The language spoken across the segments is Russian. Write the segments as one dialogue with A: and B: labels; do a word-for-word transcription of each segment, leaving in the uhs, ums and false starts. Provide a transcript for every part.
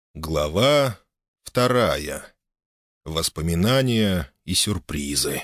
A: Глава вторая. Воспоминания и сюрпризы.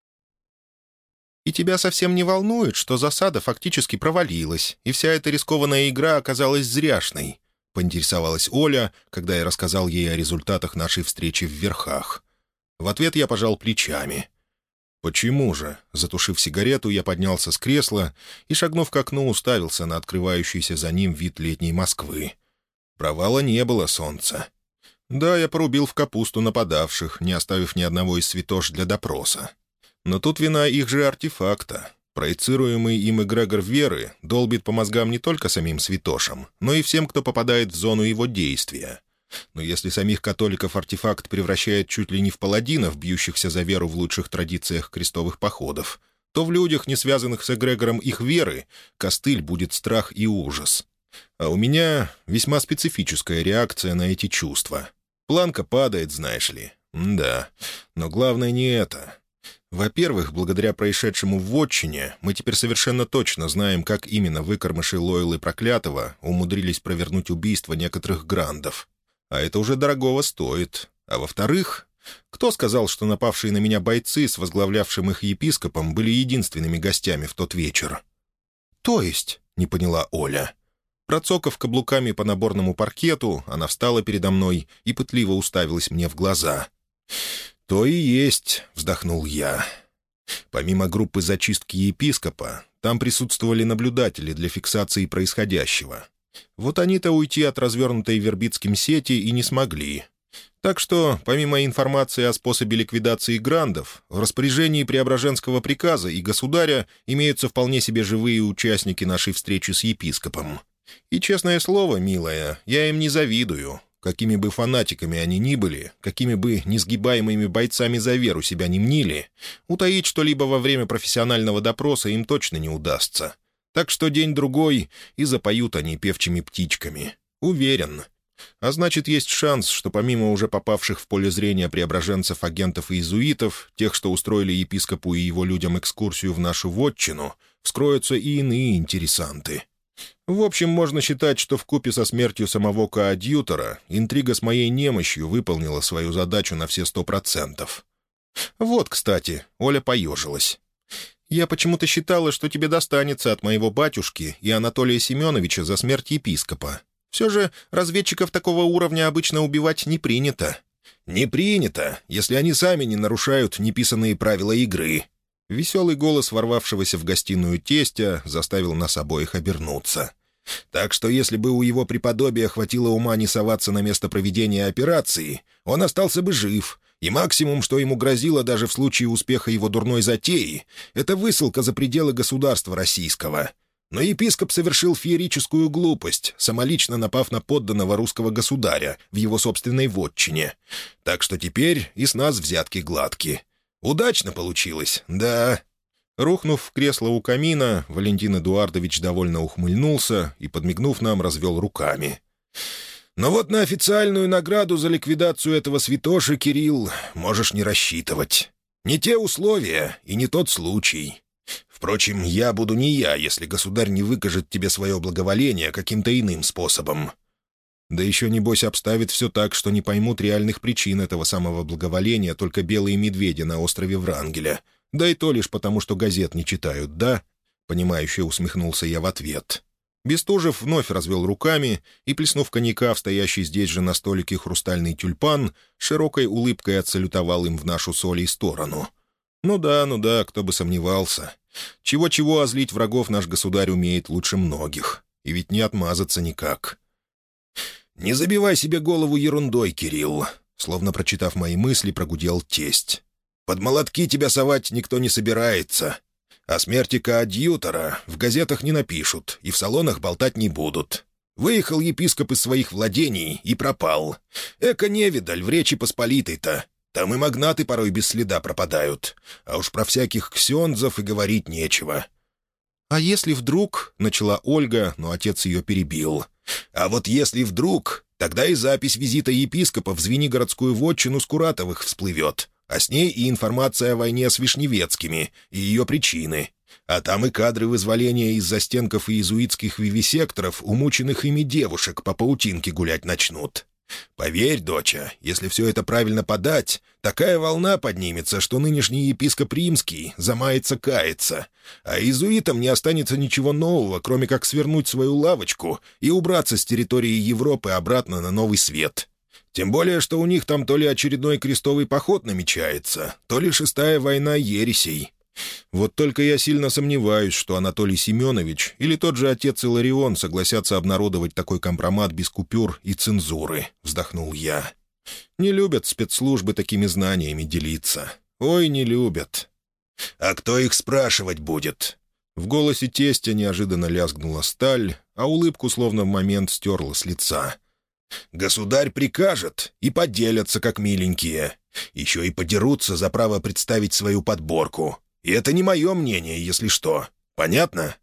A: «И тебя совсем не волнует, что засада фактически провалилась, и вся эта рискованная игра оказалась зряшной?» — поинтересовалась Оля, когда я рассказал ей о результатах нашей встречи в Верхах. В ответ я пожал плечами. «Почему же?» Затушив сигарету, я поднялся с кресла и, шагнув к окну, уставился на открывающийся за ним вид летней Москвы. Провала не было, солнца. Да, я порубил в капусту нападавших, не оставив ни одного из святош для допроса. Но тут вина их же артефакта. Проецируемый им эгрегор веры долбит по мозгам не только самим святошам, но и всем, кто попадает в зону его действия. Но если самих католиков артефакт превращает чуть ли не в паладинов, бьющихся за веру в лучших традициях крестовых походов, то в людях, не связанных с эгрегором их веры, костыль будет страх и ужас. А у меня весьма специфическая реакция на эти чувства. Планка падает, знаешь ли. Да, но главное не это. Во-первых, благодаря происшедшему в вотчине, мы теперь совершенно точно знаем, как именно выкормыши Лойлы Проклятого умудрились провернуть убийство некоторых грандов. А это уже дорогого стоит. А во-вторых, кто сказал, что напавшие на меня бойцы с возглавлявшим их епископом были единственными гостями в тот вечер? «То есть?» — не поняла Оля. Процокав каблуками по наборному паркету, она встала передо мной и пытливо уставилась мне в глаза. «То и есть», — вздохнул я. Помимо группы зачистки епископа, там присутствовали наблюдатели для фиксации происходящего. Вот они-то уйти от развернутой Вербицким сети и не смогли. Так что, помимо информации о способе ликвидации грандов, в распоряжении Преображенского приказа и государя имеются вполне себе живые участники нашей встречи с епископом. И, честное слово, милая, я им не завидую. Какими бы фанатиками они ни были, какими бы несгибаемыми бойцами за веру себя ни мнили, утаить что-либо во время профессионального допроса им точно не удастся. Так что день-другой, и запоют они певчими птичками. Уверен. А значит, есть шанс, что помимо уже попавших в поле зрения преображенцев, агентов и иезуитов, тех, что устроили епископу и его людям экскурсию в нашу вотчину, вскроются и иные интересанты. В общем, можно считать, что вкупе со смертью самого коадьютора интрига с моей немощью выполнила свою задачу на все сто процентов. Вот, кстати, Оля поежилась. «Я почему-то считала, что тебе достанется от моего батюшки и Анатолия Семеновича за смерть епископа. Все же разведчиков такого уровня обычно убивать не принято». «Не принято, если они сами не нарушают неписанные правила игры». Веселый голос ворвавшегося в гостиную тестя заставил нас обоих обернуться. «Так что если бы у его преподобия хватило ума не соваться на место проведения операции, он остался бы жив, и максимум, что ему грозило даже в случае успеха его дурной затеи, это высылка за пределы государства российского. Но епископ совершил феерическую глупость, самолично напав на подданного русского государя в его собственной вотчине. Так что теперь и с нас взятки гладки. Удачно получилось, да». Рухнув в кресло у камина, Валентин Эдуардович довольно ухмыльнулся и, подмигнув нам, развел руками. «Но вот на официальную награду за ликвидацию этого святоши, Кирилл, можешь не рассчитывать. Не те условия и не тот случай. Впрочем, я буду не я, если государь не выкажет тебе свое благоволение каким-то иным способом». Да еще, небось, обставит все так, что не поймут реальных причин этого самого благоволения только белые медведи на острове Врангеля. Да и то лишь потому, что газет не читают, да?» Понимающе усмехнулся я в ответ. Бестужев вновь развел руками и, плеснув коньяка в стоящий здесь же на столике хрустальный тюльпан, широкой улыбкой отсалютовал им в нашу с Олей сторону. «Ну да, ну да, кто бы сомневался. Чего-чего, а злить врагов наш государь умеет лучше многих. И ведь не отмазаться никак». «Не забивай себе голову ерундой, Кирилл», — словно прочитав мои мысли, прогудел тесть. «Под молотки тебя совать никто не собирается. О смерти коадьютора в газетах не напишут и в салонах болтать не будут. Выехал епископ из своих владений и пропал. Эко-невидаль в Речи Посполитой-то. Там и магнаты порой без следа пропадают. А уж про всяких ксензов и говорить нечего». «А если вдруг...» — начала Ольга, но отец ее перебил. «А вот если вдруг, тогда и запись визита епископа в Звенигородскую вотчину Скуратовых всплывет, а с ней и информация о войне с Вишневецкими и ее причины. А там и кадры вызволения из застенков иезуитских вивисекторов умученных ими девушек по паутинке гулять начнут.
B: Поверь, доча, если все это правильно подать, такая волна поднимется, что нынешний епископ Римский замается каяться, а иезуитам не останется ничего нового, кроме как свернуть свою лавочку и убраться с территории Европы обратно на Новый Свет. Тем более, что у них там то ли очередной крестовый поход намечается, то ли шестая война ересей. Вот только я сильно сомневаюсь, что Анатолий Семенович или тот же отец Иларион согласятся обнародовать такой компромат без купюр и цензуры, — вздохнул я. Не любят спецслужбы такими знаниями делиться. Ой, не любят.
A: «А кто их спрашивать будет?»
B: В голосе тестя неожиданно лязгнула сталь, а улыбку словно в момент стерла с лица.
A: «Государь прикажет, и поделятся, как миленькие. Еще и подерутся за право представить свою подборку. И это не мое мнение, если что. Понятно?»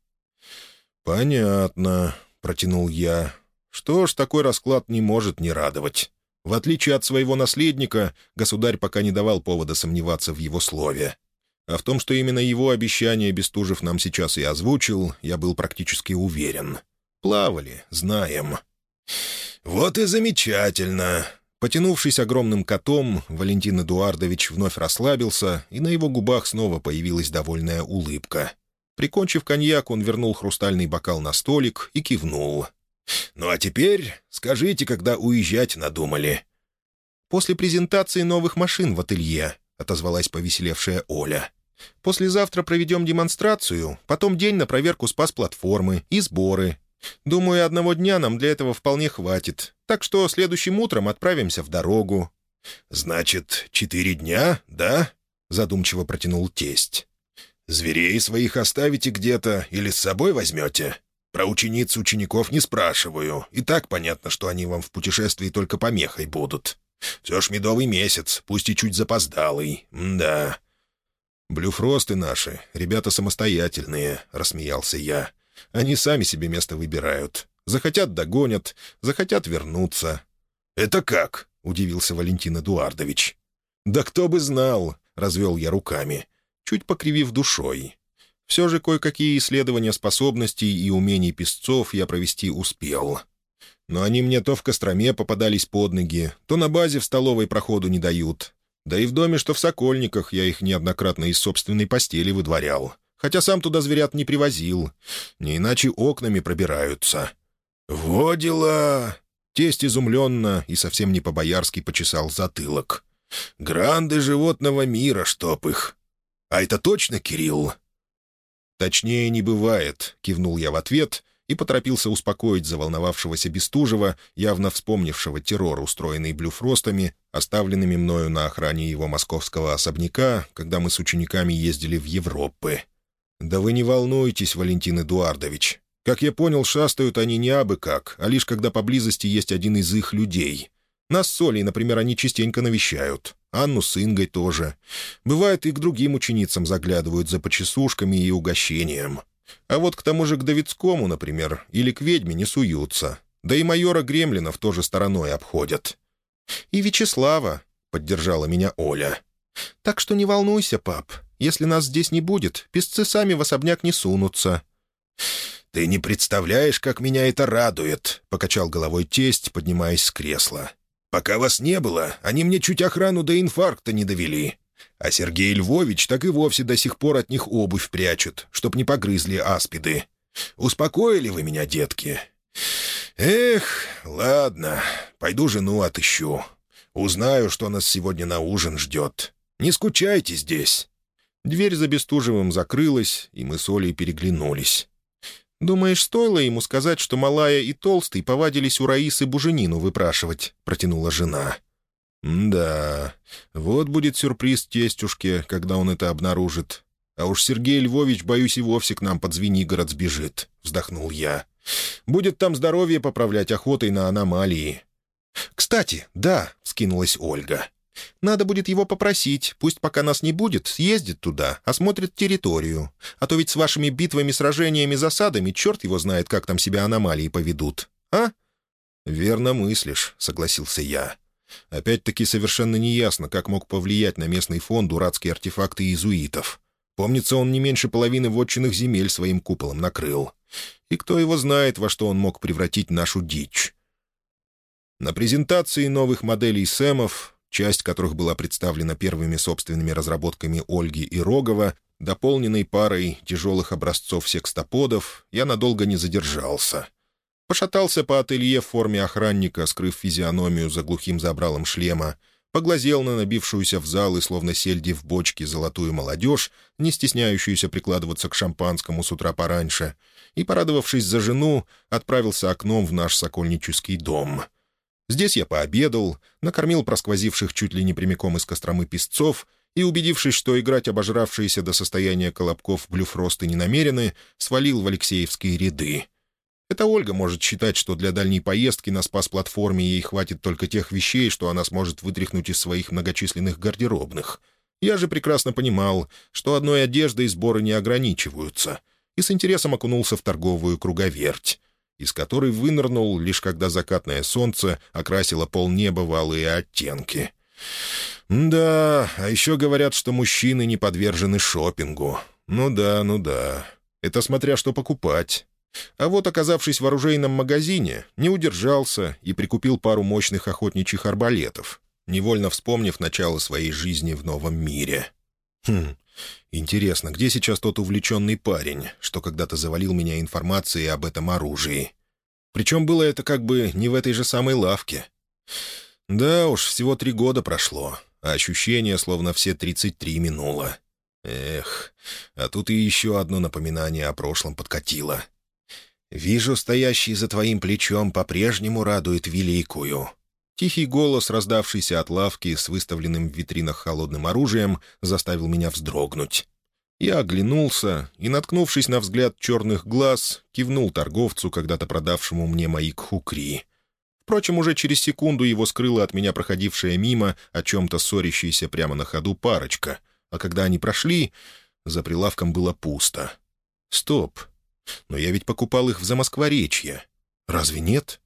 B: «Понятно», — протянул я. «Что ж, такой расклад не может не радовать. В отличие от своего наследника, государь пока не давал повода сомневаться в его слове. А в том, что именно его обещание Бестужев нам сейчас и озвучил, я был практически уверен. Плавали, знаем».
A: «Вот и замечательно!»
B: Потянувшись огромным котом, Валентин Эдуардович вновь расслабился, и на его губах снова появилась довольная улыбка. Прикончив коньяк, он вернул хрустальный бокал на столик и кивнул.
A: «Ну а теперь скажите, когда уезжать надумали?»
B: «После презентации новых машин в ателье», — отозвалась повеселевшая Оля. «Послезавтра проведем демонстрацию, потом день на проверку спас-платформы и сборы. Думаю, одного дня нам для этого вполне хватит, так что следующим утром отправимся в дорогу».
A: «Значит, четыре дня, да?» — задумчиво протянул тесть. «Зверей своих оставите где-то или с собой возьмете? Про учениц учеников не спрашиваю, и так понятно, что они вам в путешествии только помехой будут. Все ж медовый месяц, пусть и чуть запоздалый, да».
B: «Блюфросты наши, ребята самостоятельные», — рассмеялся я. «Они сами себе место выбирают. Захотят — догонят, захотят — вернутся».
A: «Это как?»
B: — удивился Валентин Эдуардович. «Да кто бы знал!» — развел я руками, чуть покривив душой. Все же кое-какие исследования способностей и умений песцов я провести успел. Но они мне то в Костроме попадались под ноги, то на базе в столовой проходу не дают. Да и в доме, что в Сокольниках, я их неоднократно из собственной постели выдворял. Хотя сам туда зверят не привозил. Не иначе окнами пробираются.
A: «Во дела!»
B: Тесть изумленно и совсем не по-боярски почесал затылок.
A: «Гранды животного мира, чтоб их! А это точно Кирилл?»
B: «Точнее не бывает», — кивнул я в ответ и поторопился успокоить заволновавшегося Бестужева, явно вспомнившего террор, устроенный блюфростами, оставленными мною на охране его московского особняка, когда мы с учениками ездили в Европы. «Да вы не волнуйтесь, Валентин Эдуардович. Как я понял, шастают они не абы как, а лишь когда поблизости есть один из их людей. Нас с Олей, например, они частенько навещают. Анну с Ингой тоже. Бывает, и к другим ученицам заглядывают за почесушками и угощением. А вот к тому же к Давидскому, например, или к ведьме не суются. Да и майора Гремлинов тоже стороной обходят». «И Вячеслава», — поддержала меня Оля. «Так что не волнуйся, пап. Если нас здесь не будет, песцы сами в особняк не сунутся».
A: «Ты не представляешь, как меня это радует», — покачал головой тесть, поднимаясь с кресла. «Пока вас не было, они мне чуть охрану до инфаркта не довели. А Сергей Львович так и вовсе до сих пор от них обувь прячет, чтоб не погрызли аспиды. Успокоили вы меня, детки? Эх, ладно, пойду жену отыщу. Узнаю, что нас сегодня на ужин ждет. Не скучайте здесь».
B: Дверь за Бестужевым закрылась, и мы с Олей переглянулись. «Думаешь, стоило ему сказать, что Малая и Толстый повадились у Раисы буженину выпрашивать?» — протянула жена. «Да, вот будет сюрприз тестюшке, когда он это обнаружит. А уж Сергей Львович, боюсь, и вовсе к нам под Звенигород сбежит», — вздохнул я. «Будет там здоровье поправлять охотой на аномалии». «Кстати, да», — вскинулась Ольга. «Надо будет его попросить, пусть пока нас не будет, съездит туда, осмотрит территорию. А то ведь с вашими битвами, сражениями, засадами черт его знает, как там себя аномалии поведут. А?» «Верно мыслишь», — согласился я. Опять-таки совершенно неясно, как мог повлиять на местный фон дурацкие артефакты иезуитов. Помнится, он не меньше половины вотчинных земель своим куполом накрыл. И кто его знает, во что он мог превратить нашу дичь.
A: На презентации новых моделей Сэмов, часть которых была представлена первыми собственными разработками Ольги и Рогова, дополненной парой тяжелых образцов секстоподов, я надолго не задержался. Пошатался по ателье в форме охранника, скрыв физиономию за глухим забралом шлема, поглазел на набившуюся в залы, словно сельди в бочке, золотую молодежь, не стесняющуюся прикладываться к шампанскому с утра пораньше, и, порадовавшись за жену, отправился окном в наш сокольнический дом. Здесь я пообедал, накормил просквозивших чуть ли не прямиком из Костромы песцов и, убедившись, что играть обожравшиеся до состояния колобков блюфросты не намерены, свалил в Алексеевские ряды. Это Ольга может считать, что для дальней поездки на спас-платформе ей хватит только тех вещей, что она сможет вытряхнуть из своих многочисленных гардеробных. Я же прекрасно понимал, что одной одеждой сборы не ограничиваются, и с интересом окунулся в торговую круговерть, из которой вынырнул, лишь когда закатное солнце окрасило полнеба в алые оттенки. Да, а еще говорят, что мужчины не подвержены шопингу. Ну да, ну да. Это смотря что покупать. А вот, оказавшись в оружейном магазине, не удержался и прикупил пару мощных охотничьих арбалетов, невольно вспомнив начало своей жизни в новом мире. Хм, интересно, где сейчас тот увлеченный парень, что когда-то завалил меня информацией об этом оружии? Причем было это как бы не в этой же самой лавке. Да уж, всего три года прошло, а ощущение, словно все тридцать три минуло. Эх, а тут и еще одно напоминание о прошлом подкатило. «Вижу, стоящий за твоим плечом по-прежнему радует великую». Тихий голос, раздавшийся от лавки с выставленным в витринах холодным оружием, заставил меня вздрогнуть. Я оглянулся и, наткнувшись на взгляд черных глаз, кивнул торговцу, когда-то продавшему мне мои кхукри. Впрочем, уже через секунду его скрыла от меня проходившая мимо о чем-то ссорящаяся прямо на ходу парочка, а когда они прошли, за прилавком было пусто. «Стоп! Но я ведь покупал их в Замоскворечье. Разве нет?»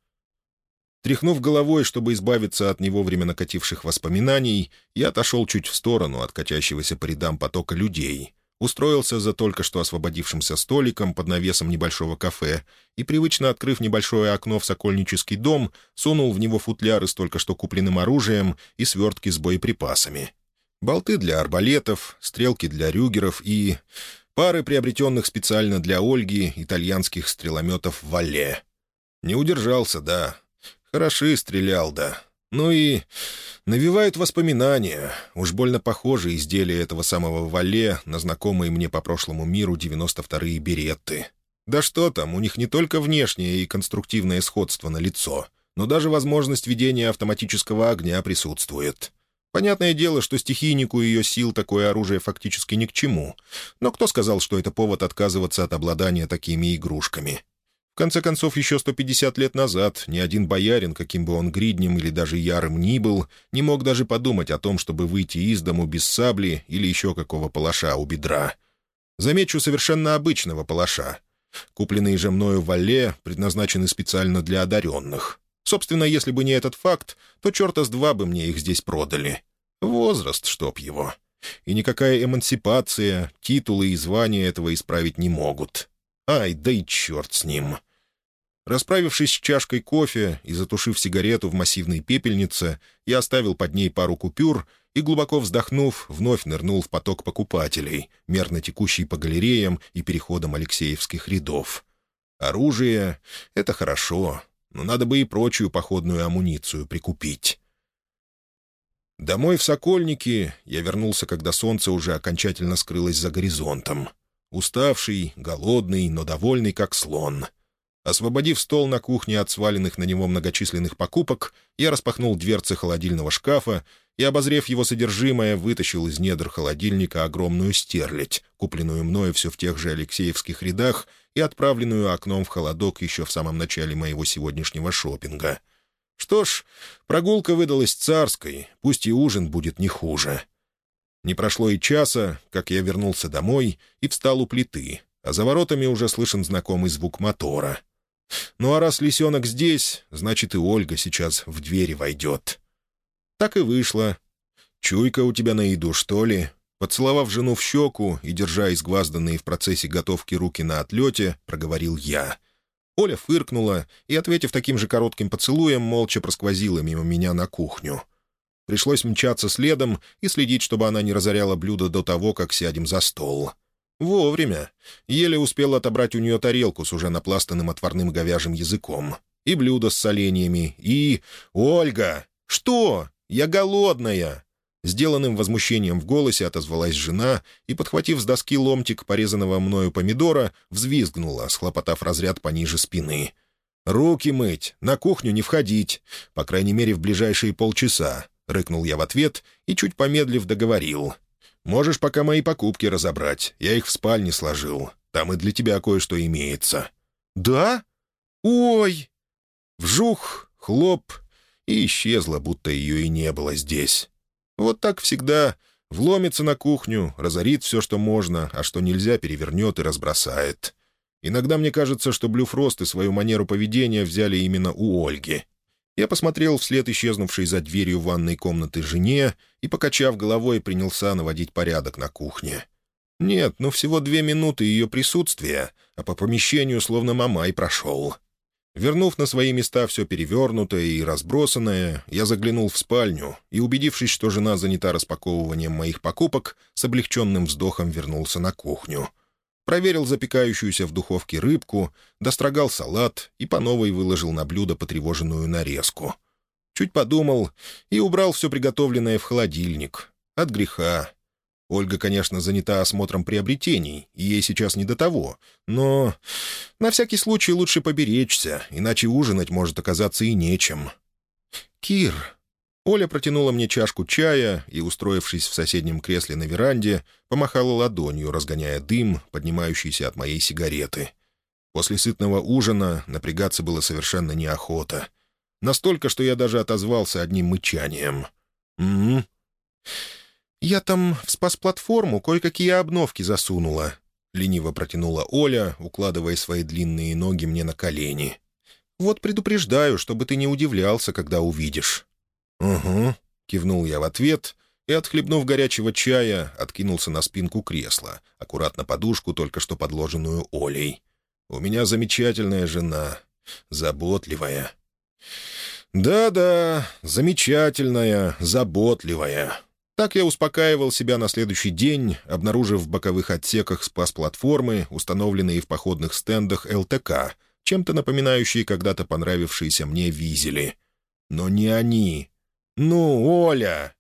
A: Тряхнув головой, чтобы избавиться от невовремя накативших воспоминаний, я отошел чуть в сторону от катящегося по рядам потока людей, устроился за только что освободившимся столиком под навесом небольшого кафе и, привычно открыв небольшое окно в сокольнический дом, сунул в него футляры с только что купленным оружием и свертки с боеприпасами. Болты для арбалетов, стрелки для рюгеров и пары приобретенных специально для Ольги итальянских стрелометов «Валле». Не удержался, да. Хороши стрелял, да. Ну и навевают воспоминания. Уж больно похожи изделия этого самого «Валле» на знакомые мне по прошлому миру девяносто вторые беретты. Да что там, у них не только внешнее и конструктивное сходство на лицо, но даже возможность ведения автоматического огня присутствует. Понятное дело, что стихийнику ее сил такое оружие фактически ни к чему. Но кто сказал, что это повод отказываться от обладания такими игрушками? В конце концов, еще сто пятьдесят лет назад ни один боярин, каким бы он гриднем или даже ярым ни был, не мог даже подумать о том, чтобы выйти из дому без сабли или еще какого палаша у бедра. Замечу, совершенно обычного палаша. Купленные же мною «Валле» предназначены специально для одаренных. Собственно, если бы не этот факт, то черта с два бы мне их здесь продали. Возраст, чтоб его. И никакая эмансипация, титулы и звания этого исправить не могут. Ай, да и черт с ним. Расправившись с чашкой кофе и затушив сигарету в массивной пепельнице, я оставил под ней пару купюр и, глубоко вздохнув, вновь нырнул в поток покупателей, мерно текущий по галереям и переходам Алексеевских рядов. Оружие — это хорошо, но надо бы и прочую походную амуницию прикупить. Домой в Сокольники я вернулся, когда солнце уже окончательно скрылось за горизонтом. Уставший, голодный, но довольный, как слон. Освободив стол на кухне от сваленных на него многочисленных покупок, я распахнул дверцы холодильного шкафа и, обозрев его содержимое, вытащил из недр холодильника огромную стерлядь, купленную мною все в тех же Алексеевских рядах и отправленную окном в холодок еще в самом начале моего сегодняшнего шопинга. Что ж, прогулка выдалась царской, пусть и ужин будет не хуже. Не прошло и часа, как я вернулся домой и встал у плиты, а за воротами уже слышен знакомый звук мотора. Ну а раз лисенок здесь, значит и Ольга сейчас в двери войдет. Так и вышло. «Чуйка у тебя на еду, что ли?» Поцеловав жену в щеку и держа изгвазданные в процессе готовки руки на отлете, проговорил я. Оля фыркнула и, ответив таким же коротким поцелуем, молча просквозила мимо меня на кухню. Пришлось мчаться следом и следить, чтобы она не разоряла блюдо до того, как сядем за стол. Вовремя. Еле успел отобрать у нее тарелку с уже напластанным отварным говяжьим языком. И блюдо с соленьями, и... «Ольга! Что? Я голодная!» Сделанным возмущением в голосе отозвалась жена и, подхватив с доски ломтик порезанного мною помидора, взвизгнула, схлопотав разряд пониже спины. «Руки мыть, на кухню не входить, по крайней мере, в ближайшие полчаса», — рыкнул я в ответ и, чуть помедлив, договорил. «Можешь пока мои покупки разобрать, я их в спальне сложил, там и для тебя кое-что имеется». «Да? Ой!» Вжух, хлоп, и исчезла, будто ее и не было здесь. Вот так всегда. Вломится на кухню, разорит все, что можно, а что нельзя, перевернет и разбросает. Иногда мне кажется, что Блюфрост и свою манеру поведения взяли именно у Ольги. Я посмотрел вслед исчезнувшей за дверью ванной комнаты жене и, покачав головой, принялся наводить порядок на кухне. Нет, ну всего две минуты ее присутствия, а по помещению словно мамай прошел. Вернув на свои места все перевернутое и разбросанное, я заглянул в спальню и, убедившись, что жена занята распаковыванием моих покупок, с облегченным вздохом вернулся на кухню. Проверил запекающуюся в духовке рыбку, дострогал салат и по новой выложил на блюдо потревоженную нарезку. Чуть подумал и убрал все приготовленное в холодильник. От греха. Ольга, конечно, занята осмотром приобретений, и ей сейчас не до того, но на всякий случай лучше поберечься, иначе ужинать может оказаться и нечем. «Кир!» Оля протянула мне чашку чая и, устроившись в соседнем кресле на веранде, помахала ладонью, разгоняя дым, поднимающийся от моей сигареты. После сытного ужина напрягаться было совершенно неохота. Настолько, что я даже отозвался одним мычанием. «М-м-м». «Я там в спас-платформу кое-какие обновки засунула», — лениво протянула Оля, укладывая свои длинные ноги мне на колени. «Вот предупреждаю, чтобы ты не удивлялся, когда увидишь». «Угу», — кивнул я в ответ и, отхлебнув горячего чая, откинулся на спинку кресла, аккуратно подушку, только что подложенную Олей. «У меня замечательная жена, заботливая». «Да-да, замечательная, заботливая». Так я успокаивал себя на следующий день, обнаружив в боковых отсеках спас-платформы, установленные в походных стендах эл тэ ка, чем-то напоминающие когда-то понравившиеся мне визели. Но не они. «Ну, Оля,